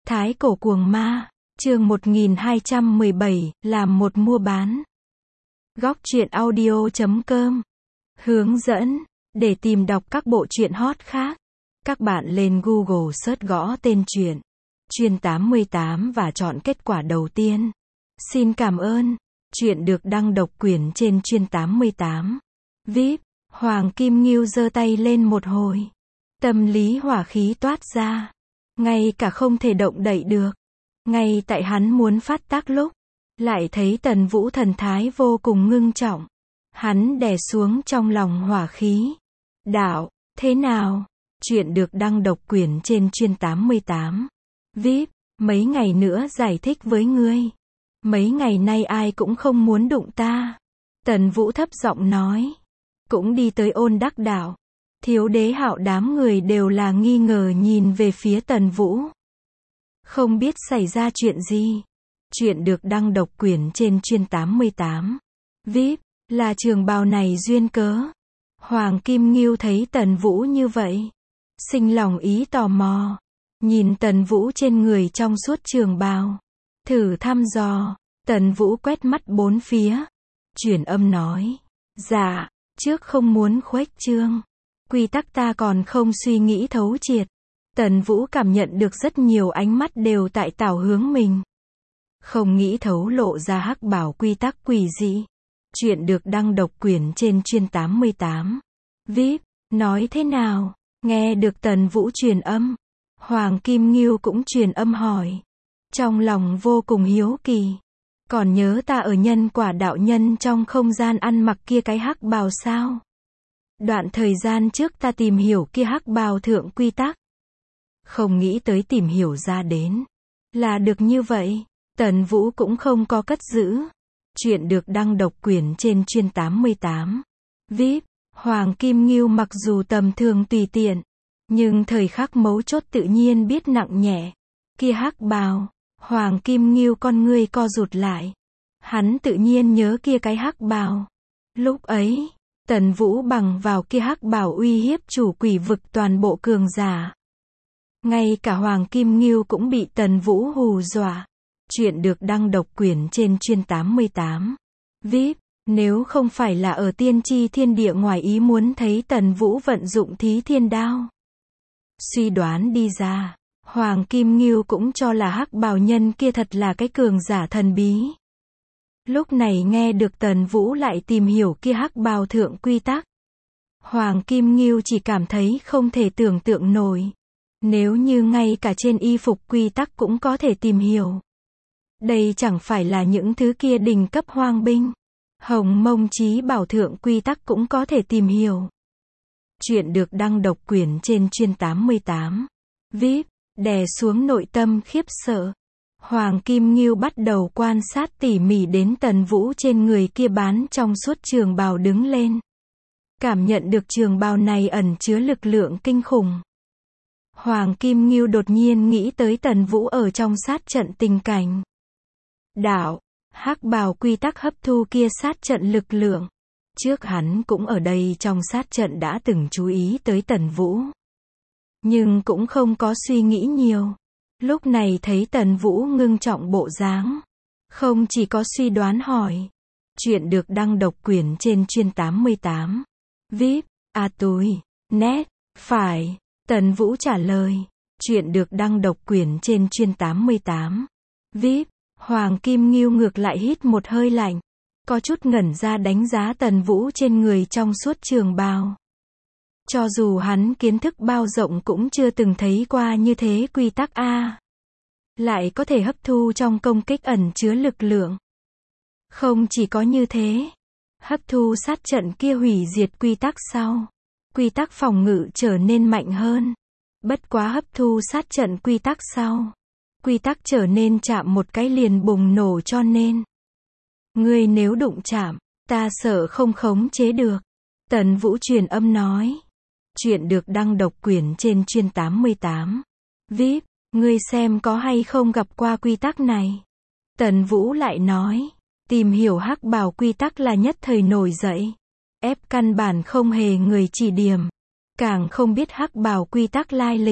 Thái cổ cuồng ma, chương 1217, làm một mua bán. Góc truyện audio.com hướng dẫn, để tìm đọc các bộ truyện hot khác, các bạn lên Google search gõ tên truyện Chuyên 88 và chọn kết quả đầu tiên. Xin cảm ơn. Truyện được đăng độc quyền trên Chuyên 88. VIP, Hoàng Kim Ngưu giơ tay lên một hồi. Tâm lý hỏa khí toát ra. Ngay cả không thể động đậy được. Ngay tại hắn muốn phát tác lúc, lại thấy Tần Vũ thần thái vô cùng ngưng trọng. Hắn đè xuống trong lòng hỏa khí. Đạo, thế nào? Truyện được đăng độc quyền trên Chuyên 88. VIP, mấy ngày nữa giải thích với ngươi. Mấy ngày nay ai cũng không muốn đụng ta. Tần Vũ thấp giọng nói. Cũng đi tới Ôn Đắc Đạo. Thiếu Đế Hạo đám người đều là nghi ngờ nhìn về phía Tần Vũ. Không biết xảy ra chuyện gì. Truyện được đăng độc quyền trên Chuyên 88. VIP, là trường bào này duyên cớ. Hoàng Kim Ngưu thấy Tần Vũ như vậy, sinh lòng ý tò mò. Nhìn Tần Vũ trên người trong suốt trường bào. Thử thăm dò. Tần Vũ quét mắt bốn phía. Chuyển âm nói. Dạ, trước không muốn khuếch trương. Quy tắc ta còn không suy nghĩ thấu triệt. Tần Vũ cảm nhận được rất nhiều ánh mắt đều tại tảo hướng mình. Không nghĩ thấu lộ ra hắc bảo quy tắc quỷ dị. Truyện được đăng độc quyền trên Chuyên 88. VIP, nói thế nào? Nghe được Tần Vũ truyền âm. Hoàng Kim Ngưu cũng truyền âm hỏi. Trong lòng vô cùng hiếu kỳ. Còn nhớ ta ở Nhân Quả đạo nhân trong không gian ăn mặc kia cái hắc bào sao? Đoạn thời gian trước ta tìm hiểu kia hắc bào thượng quy tắc. Không nghĩ tới tìm hiểu ra đến. Là được như vậy. Tần Vũ cũng không có cất giữ. Truyện được đăng độc quyền trên Chuyên 88. VIP, Hoàng Kim Ngưu mặc dù tầm thường tùy tiện, nhưng thời khắc mấu chốt tự nhiên biết nặng nhẹ. Kia hắc bào, Hoàng Kim Ngưu con ngươi co rụt lại. Hắn tự nhiên nhớ kia cái hắc bào. Lúc ấy, Tần Vũ bằng vào kia hắc bào uy hiếp chủ quỷ vực toàn bộ cường giả. Ngay cả Hoàng Kim Ngưu cũng bị Tần Vũ hù dọa. Truyện được đăng độc quyền trên Chuyên 88. VIP, nếu không phải là ở tiên tri thiên địa ngoài ý muốn thấy Tần Vũ vận dụng Thí Thiên Đao. Suy đoán đi ra, Hoàng Kim Ngưu cũng cho là hắc bào nhân kia thật là cái cường giả thần bí. Lúc này nghe được Tần Vũ lại tìm hiểu kia hắc bào thượng quy tắc. Hoàng Kim Ngưu chỉ cảm thấy không thể tưởng tượng nổi. Nếu như ngay cả trên y phục quy tắc cũng có thể tìm hiểu. Đây chẳng phải là những thứ kia đỉnh cấp hoang binh. Hồng Mông Chí Bảo thượng quy tắc cũng có thể tìm hiểu. Truyện được đăng độc quyền trên Chuyên 88. VIP, đè xuống nội tâm khiếp sợ. Hoàng Kim Ngưu bắt đầu quan sát tỉ mỉ đến Tần Vũ trên người kia bán trong suốt trường bào đứng lên. Cảm nhận được trường bào này ẩn chứa lực lượng kinh khủng. Hoàng Kim Ngưu đột nhiên nghĩ tới Tần Vũ ở trong sát trận tình cảnh. Đạo, hắc bào quy tắc hấp thu kia sát trận lực lượng. Trước hắn cũng ở đây trong sát trận đã từng chú ý tới Tần Vũ. Nhưng cũng không có suy nghĩ nhiều. Lúc này thấy Tần Vũ ngưng trọng bộ dáng. Không chỉ có suy đoán hỏi. Truyện được đăng độc quyền trên Chuyên 88. VIP, túi, nét, phải. Tần Vũ trả lời. Truyện được đăng độc quyền trên Chuyên 88. VIP, Hoàng Kim Ngưu ngược lại hít một hơi lạnh. Có chút ngẩn ra đánh giá Tần Vũ trên người trong suốt trường bào. Cho dù hắn kiến thức bao rộng cũng chưa từng thấy qua như thế quy tắc A. Lại có thể hấp thu trong công kích ẩn chứa lực lượng. Không chỉ có như thế. Hấp thu sát trận kia hủy diệt quy tắc sau. Quy tắc phòng ngự trở nên mạnh hơn. Bất quá hấp thu sát trận quy tắc sau. Quy tắc trở nên chạm một cái liền bùng nổ cho nên. Ngươi nếu đụng chạm, ta sợ không khống chế được. Tần Vũ truyền âm nói. Truyện được đăng độc quyền trên Chuyên 88. VIP, ngươi xem có hay không gặp qua quy tắc này. Tần Vũ lại nói. Tìm hiểu hắc bào quy tắc là nhất thời nổi dậy. Ép căn bản không hề người chỉ điểm. Càng không biết hắc bào quy tắc lai lịch.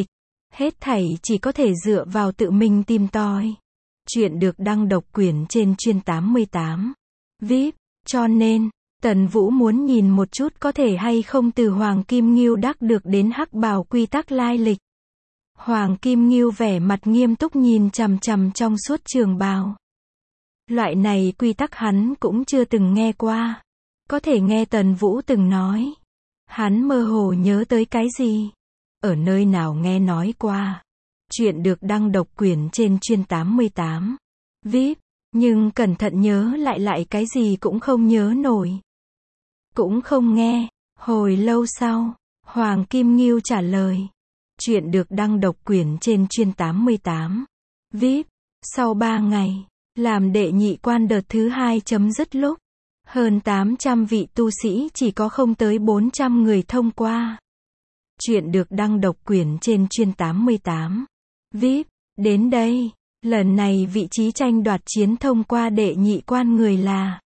Hết thảy chỉ có thể dựa vào tự mình tìm tòi. Chuyện được đăng độc quyền trên chuyên 88. VIP, cho nên, Tần Vũ muốn nhìn một chút có thể hay không từ Hoàng Kim Ngưu đắc được đến hắc bào quy tắc lai lịch. Hoàng Kim Ngưu vẻ mặt nghiêm túc nhìn chằm chằm trong suốt trường bào. Loại này quy tắc hắn cũng chưa từng nghe qua. Có thể nghe Tần Vũ từng nói. Hắn mơ hồ nhớ tới cái gì? Ở nơi nào nghe nói qua? Chuyện được đăng độc quyền trên chuyên 88. VIP, nhưng cẩn thận nhớ lại cái gì cũng không nhớ nổi. Cũng không nghe. Hồi lâu sau, Hoàng Kim Ngưu trả lời. Chuyện được đăng độc quyền trên chuyên 88. VIP, sau 3 ngày, làm đệ nhị quan đợt thứ 2 chấm dứt lúc, hơn 800 vị tu sĩ chỉ có không tới 400 người thông qua. Chuyện được đăng độc quyền trên chuyên 88. VIP, đến đây, lần này vị trí tranh đoạt chiến thông qua đệ nhị quan người là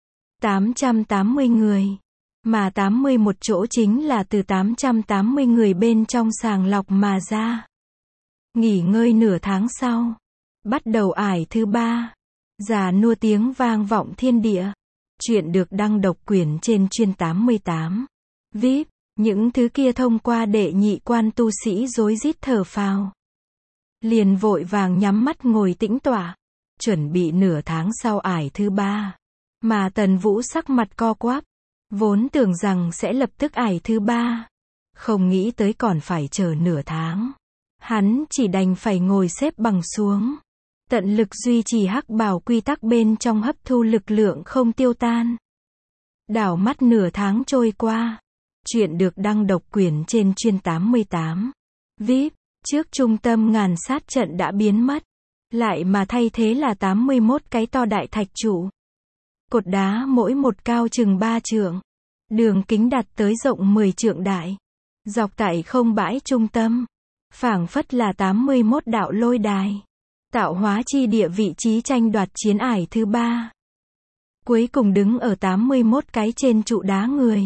880 người. Mà 81 chỗ chính là từ 880 người bên trong sàng lọc mà ra. Nghỉ ngơi nửa tháng sau, bắt đầu ải thứ 3. Già nua tiếng vang vọng thiên địa. Chuyện được đăng độc quyền trên chuyên 88. VIP, những thứ kia thông qua đệ nhị quan tu sĩ rối rít thở phào. Liền vội vàng nhắm mắt ngồi tĩnh tọa, chuẩn bị nửa tháng sau ải thứ 3. Mà Tần Vũ sắc mặt co quắp, vốn tưởng rằng sẽ lập tức ải thứ 3. Không nghĩ tới còn phải chờ nửa tháng. Hắn chỉ đành phải ngồi xếp bằng xuống. Tận lực duy trì hắc bào quy tắc bên trong hấp thu lực lượng không tiêu tan. Đảo mắt nửa tháng trôi qua. Chuyện được đăng độc quyền trên chuyên 88. VIP, trước trung tâm ngàn sát trận đã biến mất. Lại mà thay thế là 81 cái to đại thạch trụ. Cột đá mỗi một cao chừng 3 trượng. Đường kính đạt tới rộng 10 trượng đại. Dọc tại không bãi trung tâm. Phảng phất là 81 đạo lôi đài. Tạo hóa chi địa vị trí tranh đoạt chiến ải thứ 3. Cuối cùng đứng ở 81 cái trên trụ đá người.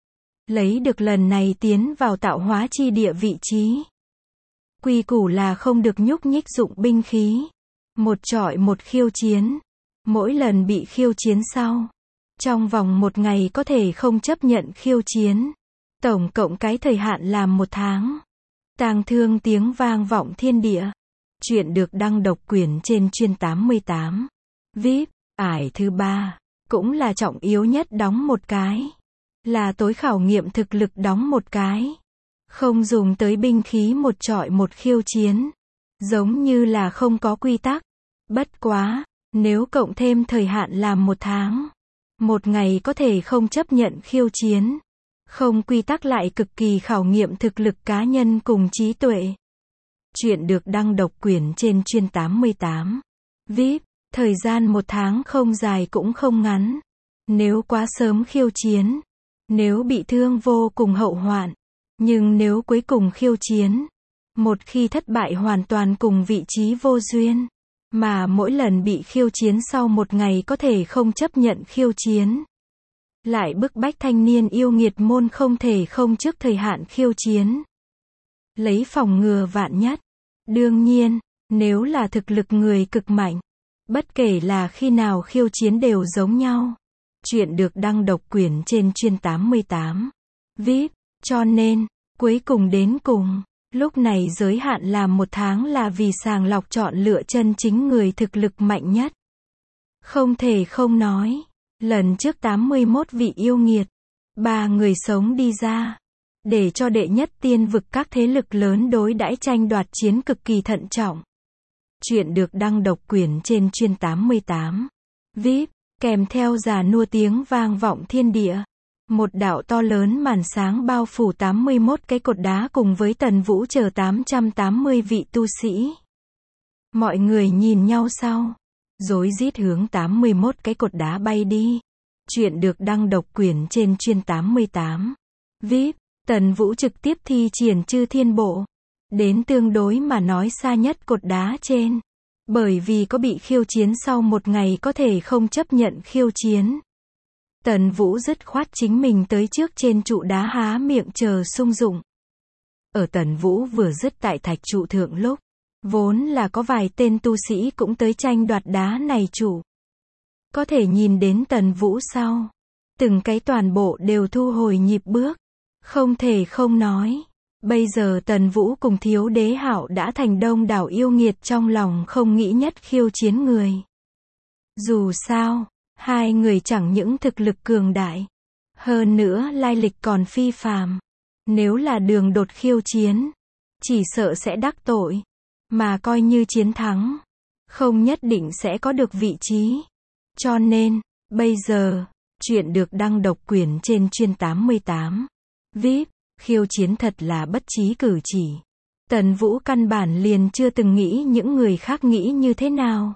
Lấy được lần này tiến vào tạo hóa chi địa vị trí. Quy củ là không được nhúc nhích dụng binh khí. Một chọi một khiêu chiến. Mỗi lần bị khiêu chiến sau. Trong vòng 1 ngày có thể không chấp nhận khiêu chiến. Tổng cộng cái thời hạn là 1 tháng. Tang thương tiếng vang vọng thiên địa. Chuyện được đăng độc quyền trên chuyên 88. VIP, ải thứ 3. Cũng là trọng yếu nhất đóng một cái. Là tối khảo nghiệm thực lực đóng một cái. Không dùng tới binh khí một chọi một khiêu chiến. Giống như là không có quy tắc. Bất quá, nếu cộng thêm thời hạn làm 1 tháng. 1 ngày có thể không chấp nhận khiêu chiến. Không quy tắc lại cực kỳ khảo nghiệm thực lực cá nhân cùng trí tuệ. Chuyện được đăng độc quyền trên chuyên 88. VIP, thời gian 1 tháng không dài cũng không ngắn. Nếu quá sớm khiêu chiến. Nếu bị thương vô cùng hậu hoạn. Nhưng nếu cuối cùng khiêu chiến. Một khi thất bại hoàn toàn cùng vị trí vô duyên. Mà mỗi lần bị khiêu chiến sau 1 ngày có thể không chấp nhận khiêu chiến. Lại bức bách thanh niên yêu nghiệt môn không thể không trước thời hạn khiêu chiến. Lấy phòng ngừa vạn nhất. Đương nhiên, nếu là thực lực người cực mạnh. Bất kể là khi nào khiêu chiến đều giống nhau. Chuyện được đăng độc quyền trên chuyên 88. VIP, cho nên, cuối cùng đến cùng. Lúc này giới hạn là 1 tháng là vì sàng lọc chọn lựa chân chính người thực lực mạnh nhất. Không thể không nói. Lần trước 81 vị yêu nghiệt. 3 người sống đi ra. Để cho đệ nhất tiên vực các thế lực lớn đối đãi tranh đoạt chiến cực kỳ thận trọng. Chuyện được đăng độc quyền trên chuyên 88. VIP, kèm theo già nua tiếng vang vọng thiên địa. Một đạo to lớn màn sáng bao phủ 81 cái cột đá cùng với Tần Vũ chờ 880 vị tu sĩ. Mọi người nhìn nhau sau. Rối rít hướng 81 cái cột đá bay đi. Chuyện được đăng độc quyền trên chuyên 88. VIP, Tần Vũ trực tiếp thi triển chư thiên bộ. Đến tương đối mà nói xa nhất cột đá trên. Bởi vì có bị khiêu chiến sau 1 ngày có thể không chấp nhận khiêu chiến. Tần Vũ dứt khoát chính mình tới trước trên trụ đá há miệng chờ sung dụng. Ở Tần Vũ vừa dứt tại thạch trụ thượng lúc, vốn là có vài tên tu sĩ cũng tới tranh đoạt đá này trụ. Có thể nhìn đến Tần Vũ sau, từng cái toàn bộ đều thu hồi nhịp bước. Không thể không nói, bây giờ Tần Vũ cùng Thiếu Đế Hạo đã thành đông đảo yêu nghiệt trong lòng không nghĩ nhất khiêu chiến người. Dù sao, hai người chẳng những thực lực cường đại, hơn nữa lai lịch còn phi phàm. Nếu là đường đột khiêu chiến, chỉ sợ sẽ đắc tội, mà coi như chiến thắng, không nhất định sẽ có được vị trí. Cho nên, bây giờ, chuyện được đăng độc quyền trên chuyên 88. VIP, khiêu chiến thật là bất trí cử chỉ. Tần Vũ căn bản liền chưa từng nghĩ những người khác nghĩ như thế nào.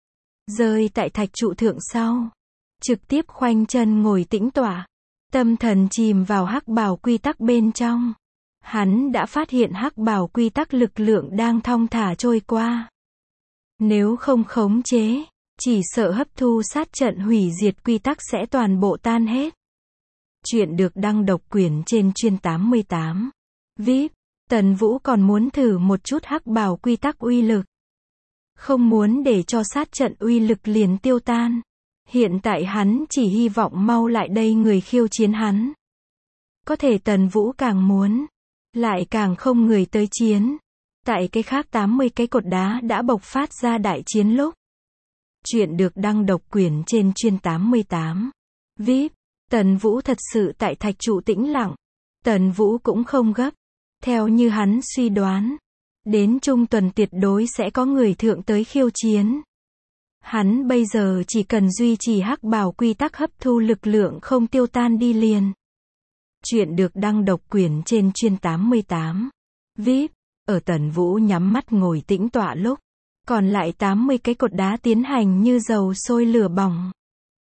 Rơi tại thạch trụ thượng sau, trực tiếp khoanh chân ngồi tĩnh tọa, tâm thần chìm vào hắc bào quy tắc bên trong. Hắn đã phát hiện hắc bào quy tắc lực lượng đang thong thả trôi qua. Nếu không khống chế, chỉ sợ hấp thu sát trận hủy diệt quy tắc sẽ toàn bộ tan hết. Chuyện được đăng độc quyền trên chuyên 88. VIP, Tần Vũ còn muốn thử một chút hắc bào quy tắc uy lực. Không muốn để cho sát trận uy lực liền tiêu tan. Hiện tại hắn chỉ hy vọng mau lại đây người khiêu chiến hắn. Có thể Tần Vũ càng muốn, lại càng không người tới chiến. Tại cái khác 80 cái cột đá đã bộc phát ra đại chiến lúc. Chuyện được đăng độc quyền trên chuyên 88. VIP, Tần Vũ thật sự tại thạch trụ tĩnh lặng. Tần Vũ cũng không gấp. Theo như hắn suy đoán, đến trung tuần tuyệt đối sẽ có người thượng tới khiêu chiến. Hắn bây giờ chỉ cần duy trì hắc bào quy tắc hấp thu lực lượng không tiêu tan đi liền. Chuyện được đăng độc quyền trên chuyên 88. VIP, ở Tần Vũ nhắm mắt ngồi tĩnh tọa lúc, còn lại 80 cái cột đá tiến hành như dầu sôi lửa bỏng.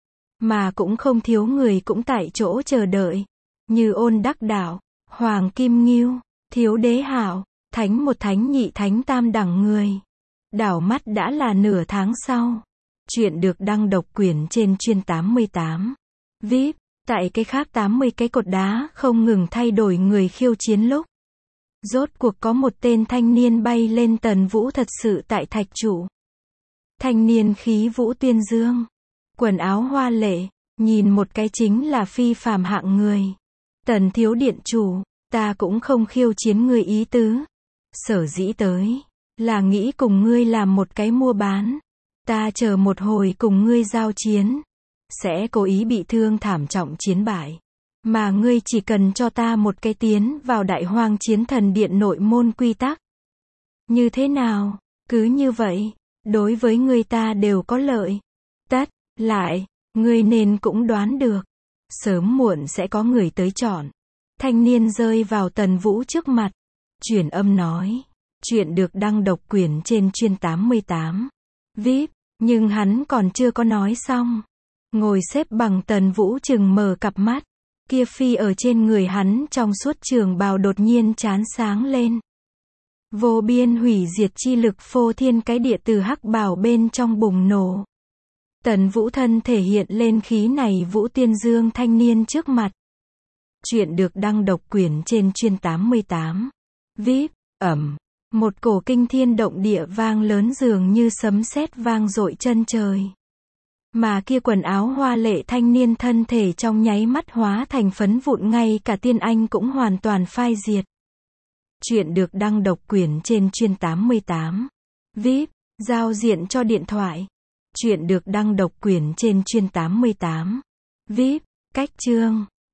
Mà cũng không thiếu người cũng tại chỗ chờ đợi. Như Ôn Đắc Đạo, Hoàng Kim Ngưu, Thiếu Đế Hạo, Thánh một Thánh nhị Thánh tam đẳng người. Đảo mắt đã là nửa tháng sau. Chuyện được đăng độc quyền trên chuyên 88. VIP, tại cái khác 80 cái cột đá không ngừng thay đổi người khiêu chiến lúc. Rốt cuộc có một tên thanh niên bay lên Tần Vũ thật sự tại thạch trụ. Thanh niên khí vũ tuyên dương, quần áo hoa lệ, nhìn một cái chính là phi phàm hạng người. Tần thiếu điện chủ, ta cũng không khiêu chiến ngươi ý tứ. Sở dĩ tới, là nghĩ cùng ngươi làm một cái mua bán. Ta chờ một hồi cùng ngươi giao chiến, sẽ cố ý bị thương thảm trọng chiến bại. Mà ngươi chỉ cần cho ta một cái tiến vào Đại Hoang Chiến Thần Điện nội môn quy tắc. Như thế nào? Cứ như vậy, đối với ngươi ta đều có lợi. Tất lại, ngươi nên cũng đoán được, sớm muộn sẽ có người tới chọn. Thanh niên rơi vào Tần Vũ trước mặt, truyền âm nói, chuyện được đăng độc quyền trên chuyên 88. VIP, nhưng hắn còn chưa có nói xong. Ngồi xếp bằng Tần Vũ chừng mở cặp mắt, kia phi ở trên người hắn trong suốt trường bào đột nhiên chán sáng lên. Vô biên hủy diệt chi lực phô thiên cái địa từ hắc bào bên trong bùng nổ. Tần Vũ thân thể hiện lên khí này Vũ Tiên Dương thanh niên trước mặt. Chuyện được đăng độc quyền trên chuyên 88. VIP, một cổ kinh thiên động địa vang lớn dường như sấm sét vang dội chân trời. Mà kia quần áo hoa lệ thanh niên thân thể trong nháy mắt hóa thành phấn vụn, ngay cả tiên anh cũng hoàn toàn phai diệt. Chuyện được đăng độc quyền trên chuyên 88. VIP, giao diện cho điện thoại. Chuyện được đăng độc quyền trên chuyên 88. VIP, cách chương.